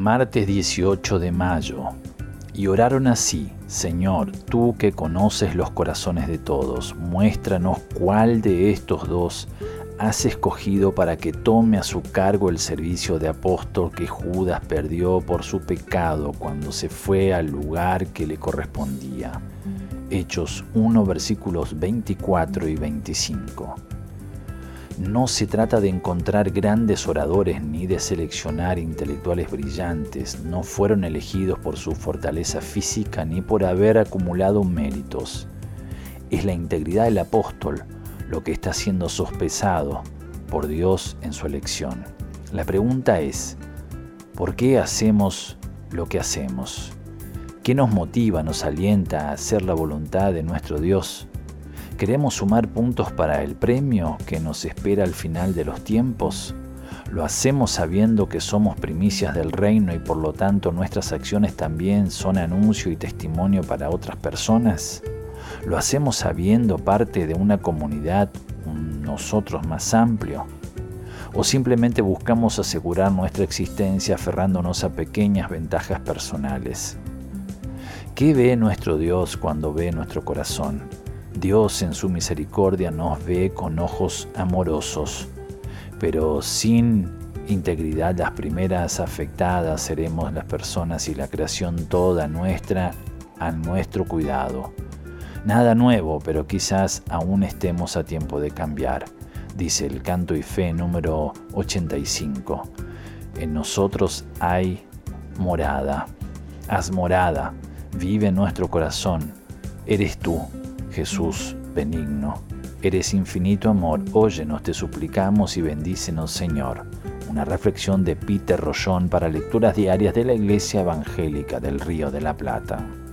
Martes 18 de mayo. Y oraron así: Señor, tú que conoces los corazones de todos, muéstranos cuál de estos dos has escogido para que tome a su cargo el servicio de apóstol que Judas perdió por su pecado cuando se fue al lugar que le correspondía. Hechos 1, versículos 24 y 25. No se trata de encontrar grandes oradores ni de seleccionar intelectuales brillantes. No fueron elegidos por su fortaleza física ni por haber acumulado méritos. Es la integridad del apóstol lo que está siendo sospesado por Dios en su elección. La pregunta es: ¿por qué hacemos lo que hacemos? ¿Qué nos motiva, nos alienta a hacer la voluntad de nuestro Dios? ¿Queremos sumar puntos para el premio que nos espera al final de los tiempos? ¿Lo hacemos sabiendo que somos primicias del reino y por lo tanto nuestras acciones también son anuncio y testimonio para otras personas? ¿Lo hacemos sabiendo parte de una comunidad, un nosotros más amplio? ¿O simplemente buscamos asegurar nuestra existencia aferrándonos a pequeñas ventajas personales? ¿Qué ve nuestro Dios cuando ve nuestro corazón? Dios en su misericordia nos ve con ojos amorosos, pero sin integridad las primeras afectadas seremos las personas y la creación toda nuestra a nuestro cuidado. Nada nuevo, pero quizás aún estemos a tiempo de cambiar, dice el Canto y Fe número 85. En nosotros hay morada. Haz morada, vive en nuestro corazón. Eres tú, Jesús benigno. Eres infinito amor. Óyenos, te suplicamos, y bendícenos, Señor. Una reflexión de Peter Rollón para lecturas diarias de la Iglesia Evangélica del Río de la Plata.